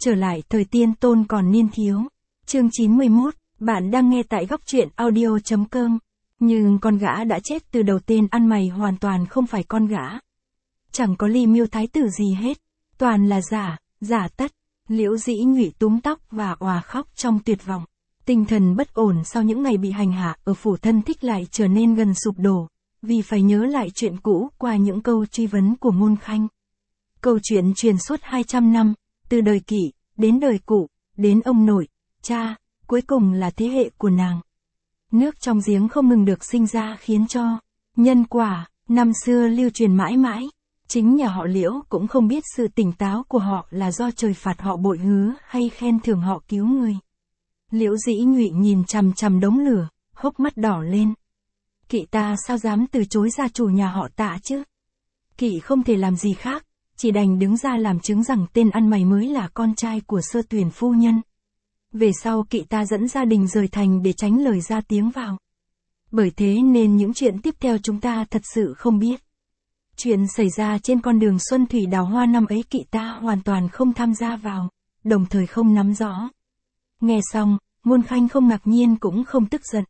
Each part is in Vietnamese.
Trở lại thời tiên tôn còn niên thiếu. Chương 91, bạn đang nghe tại góc truyện audio.com. Nhưng con gã đã chết từ đầu, tên ăn mày hoàn toàn không phải con gã. Chẳng có ly miêu thái tử gì hết. Toàn là giả tất. Liễu Dĩ Nhụy túm tóc và òa khóc trong tuyệt vọng. Tinh thần bất ổn sau những ngày bị hành hạ ở phủ thân thích lại trở nên gần sụp đổ, vì phải nhớ lại chuyện cũ qua những câu truy vấn của Ngôn Khanh. Câu chuyện truyền suốt 200 năm, từ đời Kỷ, đến đời Cụ, đến ông nội, cha, cuối cùng là thế hệ của nàng. Nước trong giếng không ngừng được sinh ra khiến cho nhân quả, năm xưa lưu truyền mãi mãi. Chính nhà họ Liễu cũng không biết sự tỉnh táo của họ là do trời phạt họ bội hứa hay khen thưởng họ cứu người. Liễu Dĩ Nhụy nhìn chằm chằm đống lửa, hốc mắt đỏ lên. Kỵ ta sao dám từ chối gia chủ nhà họ Tạ chứ? Kỵ không thể làm gì khác, chỉ đành đứng ra làm chứng rằng tên ăn mày mới là con trai của Sơ Tuyển phu nhân. Về sau Kỵ ta dẫn gia đình rời thành để tránh lời ra tiếng vào. Bởi thế nên những chuyện tiếp theo chúng ta thật sự không biết. Chuyện xảy ra trên con đường Xuân Thủy Đào Hoa năm ấy Kỵ ta hoàn toàn không tham gia vào, đồng thời không nắm rõ. Nghe xong, Ngôn Khanh không ngạc nhiên cũng không tức giận.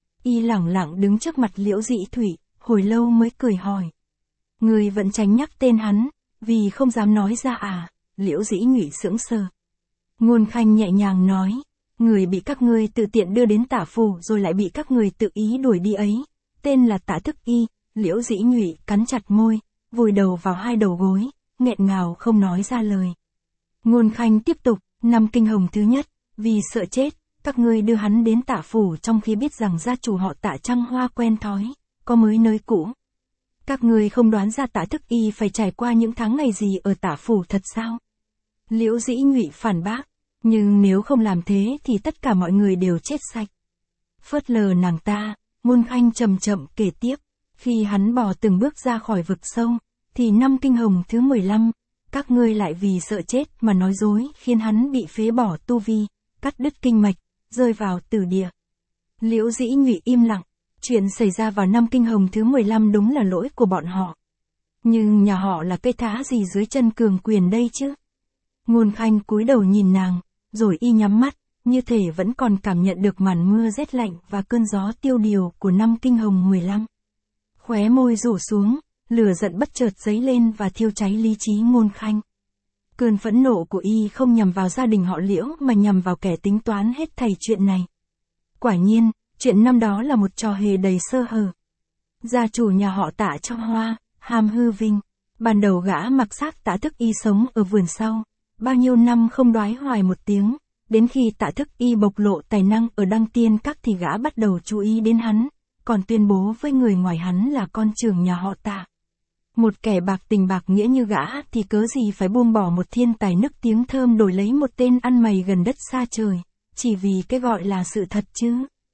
Y lẳng lặng đứng trước mặt Liễu Dĩ Thủy, hồi lâu mới cười hỏi. Người vẫn tránh nhắc tên hắn, vì không dám nói ra à? Liễu Dĩ Nhụy sững sờ. Ngôn Khanh nhẹ nhàng nói, người bị các ngươi tự tiện đưa đến Tả phủ rồi lại bị các người tự ý đuổi đi ấy, tên là Tạ Thức Y. Liễu Dĩ Nhụy cắn chặt môi, vùi đầu vào hai đầu gối, nghẹn ngào không nói ra lời. Ngôn Khanh tiếp tục, năm kinh hồng thứ nhất, vì sợ chết, các ngươi đưa hắn đến Tả phủ trong khi biết rằng gia chủ họ Tạ Trăng Hoa quen thói, có mới nới cũ. Các ngươi không đoán ra Tạ Thức Y phải trải qua những tháng ngày gì ở Tả phủ thật sao? Liễu Dĩ Nhụy phản bác, nhưng nếu không làm thế thì tất cả mọi người đều chết sạch. Phớt lờ nàng ta, Ngôn Khanh chậm chậm kể tiếp, khi hắn bò từng bước ra khỏi vực sâu, thì năm kinh hồng thứ 15, các ngươi lại vì sợ chết mà nói dối khiến hắn bị phế bỏ tu vi, cắt đứt kinh mạch, rơi vào tử địa. Liễu Dĩ Nhụy im lặng, chuyện xảy ra vào năm kinh hồng thứ 15 đúng là lỗi của bọn họ. Nhưng nhà họ là cây thá gì dưới chân cường quyền đây chứ? Ngôn Khanh cúi đầu nhìn nàng, rồi y nhắm mắt, như thể vẫn còn cảm nhận được màn mưa rét lạnh và cơn gió tiêu điều của năm kinh hồng 15. Khóe môi rủ xuống, lửa giận bất chợt dấy lên và thiêu cháy lý trí Ngôn Khanh. Cơn phẫn nộ của y không nhằm vào gia đình họ Liễu mà nhằm vào kẻ tính toán hết thảy chuyện này. Quả nhiên, chuyện năm đó là một trò hề đầy sơ hở. Gia chủ nhà họ Tạ Trăng Hoa, ham hư vinh. Ban đầu gã mặc xác Tạ Thức Y sống ở vườn sau, bao nhiêu năm không đoái hoài một tiếng, đến khi Tạ Thức Y bộc lộ tài năng ở Đăng Tiên Các thì gã bắt đầu chú ý đến hắn, còn tuyên bố với người ngoài hắn là con trưởng nhà họ Tạ. Một kẻ bạc tình bạc nghĩa như gã thì cớ gì phải buông bỏ một thiên tài nức tiếng thơm đổi lấy một tên ăn mày gần đất xa trời, chỉ vì cái gọi là sự thật chứ.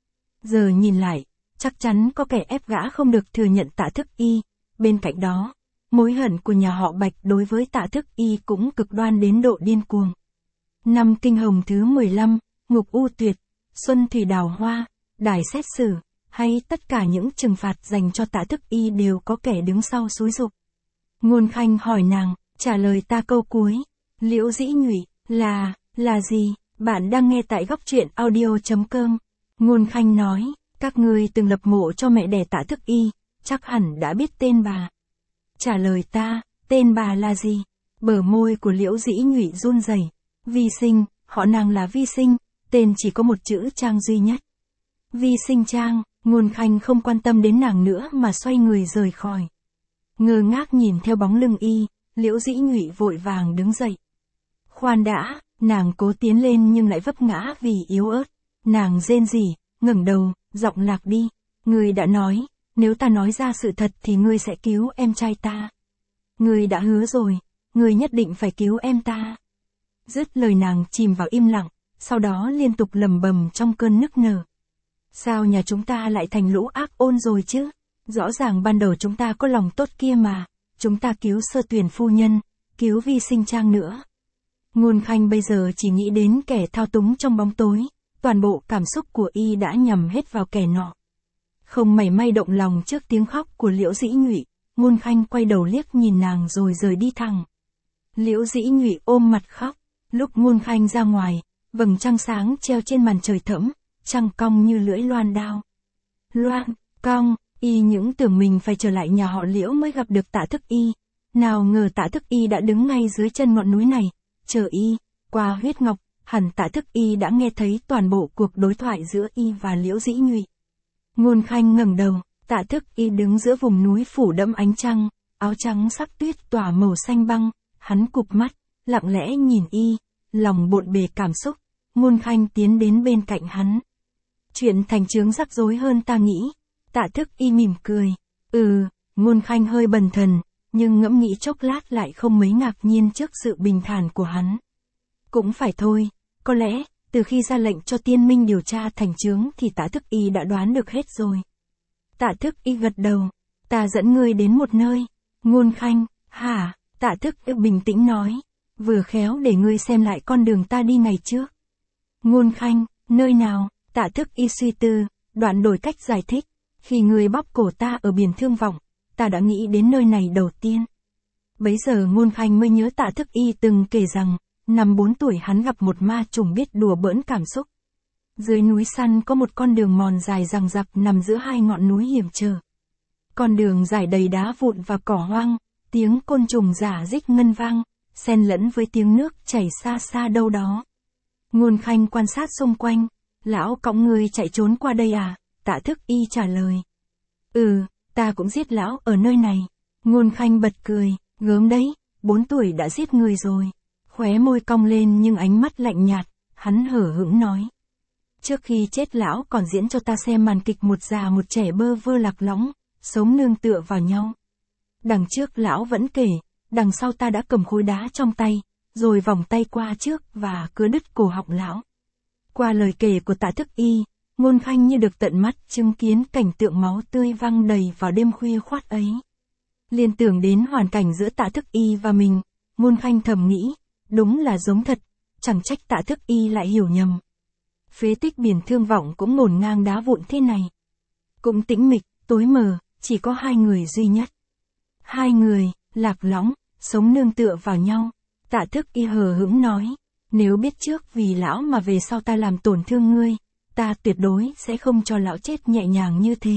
Giờ nhìn lại, chắc chắn có kẻ ép gã không được thừa nhận Tạ Thức Y. Bên cạnh đó, mối hận của nhà họ Bạch đối với Tạ Thức Y cũng cực đoan đến độ điên cuồng. Năm kinh hồng thứ 15, ngục u tuyệt, Xuân Thủy Đào Hoa, đài xét xử, hay tất cả những trừng phạt dành cho Tạ Thức Y đều có kẻ đứng sau xúi giục. Ngôn Khanh hỏi nàng, trả lời ta câu cuối. Liễu Dĩ Nhụy, là gì? Bạn đang nghe tại góc truyện audio.com. Ngôn Khanh nói, các ngươi từng lập mộ cho mẹ đẻ Tạ Thức Y, chắc hẳn đã biết tên bà. Trả lời ta, tên bà là gì? Bờ môi của Liễu Dĩ Nhụy run rẩy. Vi Sinh, họ nàng là Vi Sinh, tên chỉ có một chữ Trang duy nhất. Vi Sinh Trang. Ngôn Khanh không quan tâm đến nàng nữa mà xoay người rời khỏi. Ngơ ngác nhìn theo bóng lưng y, Liễu Dĩ Nhụy vội vàng đứng dậy. Khoan đã, nàng cố tiến lên nhưng lại vấp ngã vì yếu ớt. Nàng rên rỉ, ngẩng đầu, giọng lạc đi. Ngươi đã nói, nếu ta nói ra sự thật thì ngươi sẽ cứu em trai ta. Ngươi đã hứa rồi, ngươi nhất định phải cứu em ta. Dứt lời nàng chìm vào im lặng, sau đó liên tục lẩm bẩm trong cơn nức nở. Sao nhà chúng ta lại thành lũ ác ôn rồi chứ? Rõ ràng ban đầu chúng ta có lòng tốt kia mà. Chúng ta cứu Sơ Tuyển phu nhân, cứu Vi Sinh Trang nữa. Ngôn Khanh bây giờ chỉ nghĩ đến kẻ thao túng trong bóng tối. Toàn bộ cảm xúc của y đã nhằm hết vào kẻ nọ. Không mảy may động lòng trước tiếng khóc của Liễu Dĩ Nhụy, Ngôn Khanh quay đầu liếc nhìn nàng rồi rời đi thẳng. Liễu Dĩ Nhụy ôm mặt khóc. Lúc Ngôn Khanh ra ngoài, vầng trăng sáng treo trên màn trời thẫm, trăng cong như lưỡi loan đao. Loan, cong, y những tưởng mình phải trở lại nhà họ Liễu mới gặp được Tạ Thức Y. Nào ngờ Tạ Thức Y đã đứng ngay dưới chân ngọn núi này, chờ y. Qua huyết ngọc, hẳn Tạ Thức Y đã nghe thấy toàn bộ cuộc đối thoại giữa y và Liễu Dĩ Nhụy. Ngôn Khanh ngẩng đầu, Tạ Thức Y đứng giữa vùng núi phủ đẫm ánh trăng, áo trắng sắc tuyết tỏa màu xanh băng, hắn cụp mắt, lặng lẽ nhìn y, lòng bộn bề cảm xúc. Ngôn Khanh tiến đến bên cạnh hắn. Chuyện thành chướng rắc rối hơn ta nghĩ. Tạ Thức Y mỉm cười. Ngôn Khanh hơi bần thần, nhưng ngẫm nghĩ chốc lát lại không mấy ngạc nhiên trước sự bình thản của hắn. Cũng phải thôi, có lẽ, từ khi ra lệnh cho Tiên Minh điều tra thành chướng thì Tạ Thức Y đã đoán được hết rồi. Tạ Thức Y gật đầu. Ta dẫn ngươi đến một nơi. Ngôn Khanh, hả? Tạ Thức Y bình tĩnh nói. Vừa khéo để ngươi xem lại con đường ta đi ngày trước. Ngôn Khanh, nơi nào? Tạ Thức Y suy tư, đoạn đổi cách giải thích. Khi ngươi bóp cổ ta ở biển Thương Vọng, ta đã nghĩ đến nơi này đầu tiên. Bấy giờ Ngôn Khanh mới nhớ Tạ Thức Y từng kể rằng, năm 4 tuổi hắn gặp một ma trùng biết đùa bỡn cảm xúc. Dưới núi săn có một con đường mòn dài dằng dặc nằm giữa hai ngọn núi hiểm trở. Con đường dài đầy đá vụn và cỏ hoang, tiếng côn trùng rả rích ngân vang, xen lẫn với tiếng nước chảy xa xa đâu đó. Ngôn Khanh quan sát xung quanh, lão cõng người chạy trốn qua đây à? Tạ Thức Y trả lời. Ta cũng giết lão ở nơi này. Ngôn Khanh bật cười, gớm đấy, 4 tuổi đã giết người rồi. Khóe môi cong lên nhưng ánh mắt lạnh nhạt, hắn hở hững nói. Trước khi chết lão còn diễn cho ta xem màn kịch một già một trẻ bơ vơ lạc lõng, sống nương tựa vào nhau. Đằng trước lão vẫn kể, đằng sau ta đã cầm khối đá trong tay, rồi vòng tay qua trước và cứa đứt cổ họng lão. Qua lời kể của Tạ Thức Y, Ngôn Khanh như được tận mắt chứng kiến cảnh tượng máu tươi văng đầy vào đêm khuya khoắt ấy. Liên tưởng đến hoàn cảnh giữa Tạ Thức Y và mình, Ngôn Khanh thầm nghĩ, đúng là giống thật, chẳng trách Tạ Thức Y lại hiểu nhầm. Phế tích biển Thương Vọng cũng ngổn ngang đá vụn thế này. Cũng tĩnh mịch, tối mờ, chỉ có 2 người duy nhất. 2 người, lạc lõng, sống nương tựa vào nhau. Tạ Thức Y hờ hững nói, nếu biết trước vì lão mà về sau ta làm tổn thương ngươi, ta tuyệt đối sẽ không cho lão chết nhẹ nhàng như thế.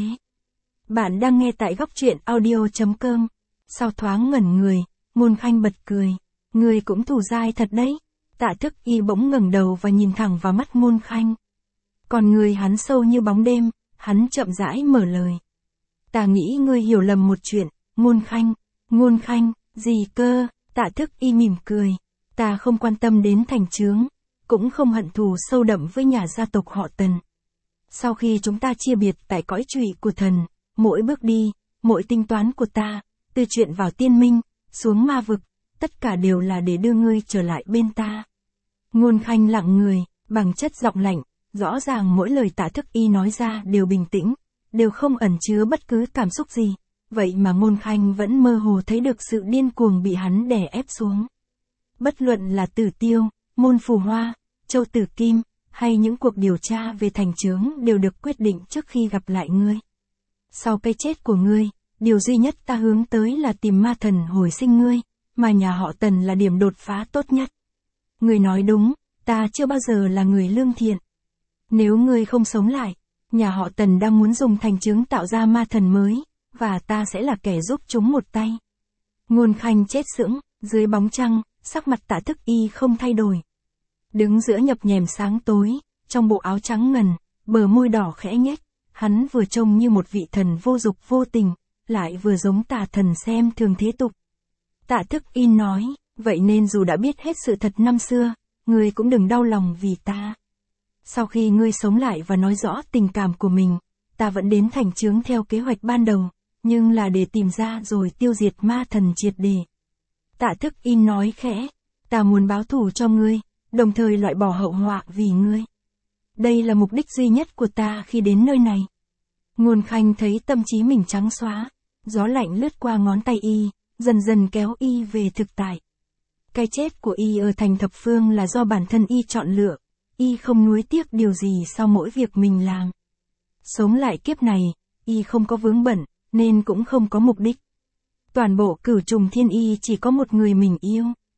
Bạn đang nghe tại góc truyện audio.com. Sau thoáng ngẩn người, Ngôn Khanh bật cười. Ngươi cũng thù dai thật đấy. Tạ Thức Y bỗng ngẩng đầu và nhìn thẳng vào mắt Ngôn Khanh. Còn người hắn sâu như bóng đêm, hắn chậm rãi mở lời. Ta nghĩ ngươi hiểu lầm một chuyện, Ngôn Khanh. Ngôn Khanh, gì cơ? Tạ Thức Y mỉm cười. Ta không quan tâm đến thành chướng, cũng không hận thù sâu đậm với nhà gia tộc họ Tần. Sau khi chúng ta chia biệt tại cõi trụy của thần, mỗi bước đi, mỗi tính toán của ta, từ chuyện vào tiên minh, xuống ma vực, tất cả đều là để đưa ngươi trở lại bên ta. Ngôn Khanh lặng người, bằng chất giọng lạnh, rõ ràng mỗi lời Tạ Thức Y nói ra đều bình tĩnh, đều không ẩn chứa bất cứ cảm xúc gì, vậy mà Ngôn Khanh vẫn mơ hồ thấy được sự điên cuồng bị hắn đè ép xuống. Bất luận là Tử Tiêu, Môn Phù Hoa, Châu Tử Kim, hay những cuộc điều tra về thành chướng đều được quyết định trước khi gặp lại ngươi. Sau cái chết của ngươi, điều duy nhất ta hướng tới là tìm ma thần hồi sinh ngươi, mà nhà họ Tần là điểm đột phá tốt nhất. Ngươi nói đúng, ta chưa bao giờ là người lương thiện. Nếu ngươi không sống lại, nhà họ Tần đang muốn dùng thành chướng tạo ra ma thần mới, và ta sẽ là kẻ giúp chúng một tay. Ngôn Khanh chết sững, dưới bóng trăng, sắc mặt Tạ Thức Y không thay đổi. Đứng giữa nhập nhèm sáng tối, trong bộ áo trắng ngần, bờ môi đỏ khẽ nhếch, hắn vừa trông như một vị thần vô dục vô tình, lại vừa giống tà thần xem thường thế tục. Tạ Thức Y nói, vậy nên dù đã biết hết sự thật năm xưa, ngươi cũng đừng đau lòng vì ta. Sau khi ngươi sống lại và nói rõ tình cảm của mình, ta vẫn đến thành chướng theo kế hoạch ban đầu, nhưng là để tìm ra rồi tiêu diệt ma thần triệt để. Tạ Thức Y nói khẽ, ta muốn báo thù cho ngươi, đồng thời loại bỏ hậu họa vì ngươi. Đây là mục đích duy nhất của ta khi đến nơi này. Ngôn Khanh thấy tâm trí mình trắng xóa, gió lạnh lướt qua ngón tay y, dần dần kéo y về thực tại. Cái chết của y ở thành Thập Phương là do bản thân y chọn lựa, y không nuối tiếc điều gì sau mỗi việc mình làm. Sống lại kiếp này, y không có vướng bận, nên cũng không có mục đích. Toàn bộ cửu trùng thiên y chỉ có một người mình yêu.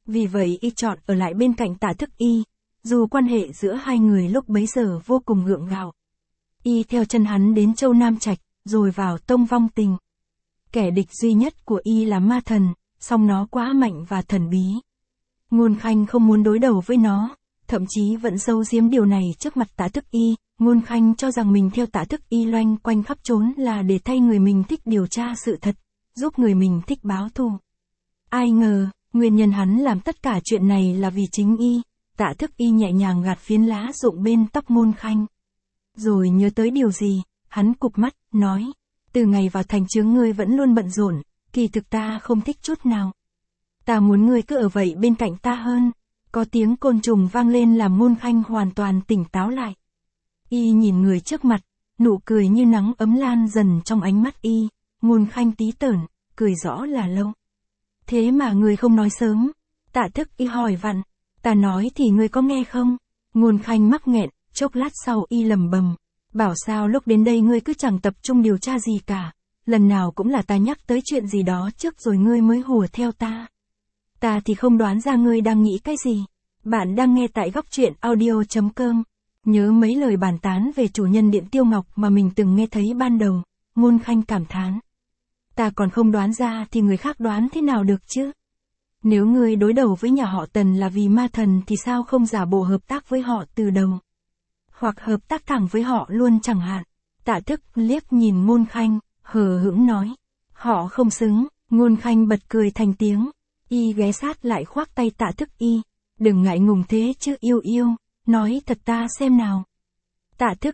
Vì vậy y chọn ở lại bên cạnh Tạ Thức Y, dù quan hệ giữa hai người lúc bấy giờ vô cùng gượng gạo. Y theo chân hắn đến Châu Nam Trạch, rồi vào Tông Vong Tình. Kẻ địch duy nhất của y là ma thần, song nó quá mạnh và thần bí. Ngôn Khanh không muốn đối đầu với nó, thậm chí vẫn giấu giếm điều này trước mặt Tạ Thức Y. Ngôn Khanh cho rằng mình theo Tạ Thức Y loanh quanh khắp trốn là để thay người mình thích điều tra sự thật, giúp người mình thích báo thù. Ai ngờ, nguyên nhân hắn làm tất cả chuyện này là vì chính y. Tạ Thức Y nhẹ nhàng gạt phiến lá rụng bên tóc Ngôn Khanh. Rồi nhớ tới điều gì, hắn cụp mắt, nói, từ ngày vào thành chướng ngươi vẫn luôn bận rộn, kỳ thực ta không thích chút nào. Ta muốn ngươi cứ ở vậy bên cạnh ta hơn. Có tiếng côn trùng vang lên làm Ngôn Khanh hoàn toàn tỉnh táo lại. Y nhìn người trước mặt, nụ cười như nắng ấm lan dần trong ánh mắt y. Ngôn Khanh tí tởn, cười rõ là lâu. Thế mà ngươi không nói sớm. Tạ Thức Y hỏi vặn, ta nói thì ngươi có nghe không? Ngôn Khanh mắc nghẹn, chốc lát sau y lẩm bẩm, bảo sao lúc đến đây ngươi cứ chẳng tập trung điều tra gì cả, lần nào cũng là ta nhắc tới chuyện gì đó trước rồi ngươi mới hùa theo ta. Ta thì không đoán ra ngươi đang nghĩ cái gì. Bạn đang nghe tại góc truyện audio.com. Nhớ mấy lời bàn tán về chủ nhân Điện Tiêu Ngọc mà mình từng nghe thấy ban đầu, Ngôn Khanh cảm thán. Ta còn không đoán ra thì người khác đoán thế nào được chứ? Nếu ngươi đối đầu với nhà họ Tần là vì ma thần thì sao không giả bộ hợp tác với họ từ đầu? Hoặc hợp tác thẳng với họ luôn chẳng hạn. Tạ Thức liếc nhìn Ngôn Khanh, hờ hững nói. Họ không xứng. Ngôn Khanh bật cười thành tiếng. Y ghé sát lại khoác tay Tạ Thức Y. Đừng ngại ngùng thế chứ yêu yêu, nói thật ta xem nào. Tạ Thức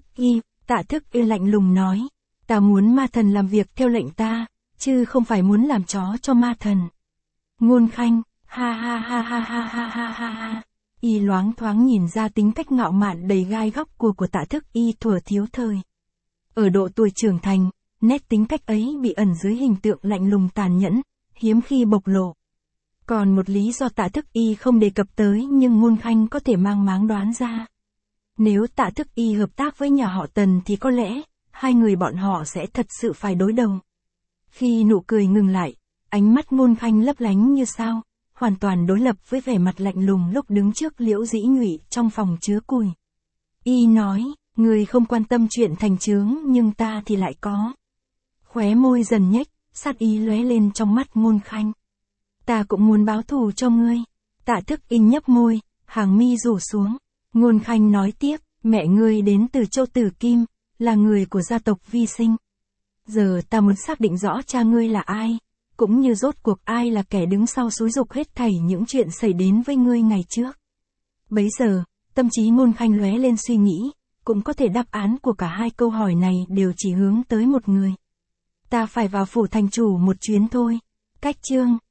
Y lạnh lùng nói. Ta muốn ma thần làm việc theo lệnh ta, chứ không phải muốn làm chó cho ma thần. Ngôn Khanh, ha ha ha ha ha ha ha ha ha. Y loáng thoáng nhìn ra tính cách ngạo mạn đầy gai góc của Tạ Thức Y thuở thiếu thời. Ở độ tuổi trưởng thành, nét tính cách ấy bị ẩn dưới hình tượng lạnh lùng tàn nhẫn, hiếm khi bộc lộ. Còn một lý do Tạ Thức Y không đề cập tới nhưng Ngôn Khanh có thể mang máng đoán ra. Nếu Tạ Thức Y hợp tác với nhà họ Tần thì có lẽ, hai người bọn họ sẽ thật sự phải đối đầu. Khi nụ cười ngừng lại, ánh mắt Ngôn Khanh lấp lánh như sao, hoàn toàn đối lập với vẻ mặt lạnh lùng lúc đứng trước Liễu Dĩ Nhụy trong phòng chứa củi. Y nói, người không quan tâm chuyện thành chướng nhưng ta thì lại có. Khóe môi dần nhếch, sát ý lóe lên trong mắt Ngôn Khanh. Ta cũng muốn báo thù cho ngươi. Tạ Thức Y nhấp môi, hàng mi rủ xuống. Ngôn Khanh nói tiếp, mẹ ngươi đến từ Châu Tử Kim, là người của gia tộc Vi Sinh. Giờ ta muốn xác định rõ cha ngươi là ai, cũng như rốt cuộc ai là kẻ đứng sau xúi giục hết thảy những chuyện xảy đến với ngươi ngày trước. Bấy giờ, tâm trí Ngôn Khanh lóe lên suy nghĩ, cũng có thể đáp án của cả hai câu hỏi này đều chỉ hướng tới một người. Ta phải vào phủ thành chủ một chuyến thôi. Cách chương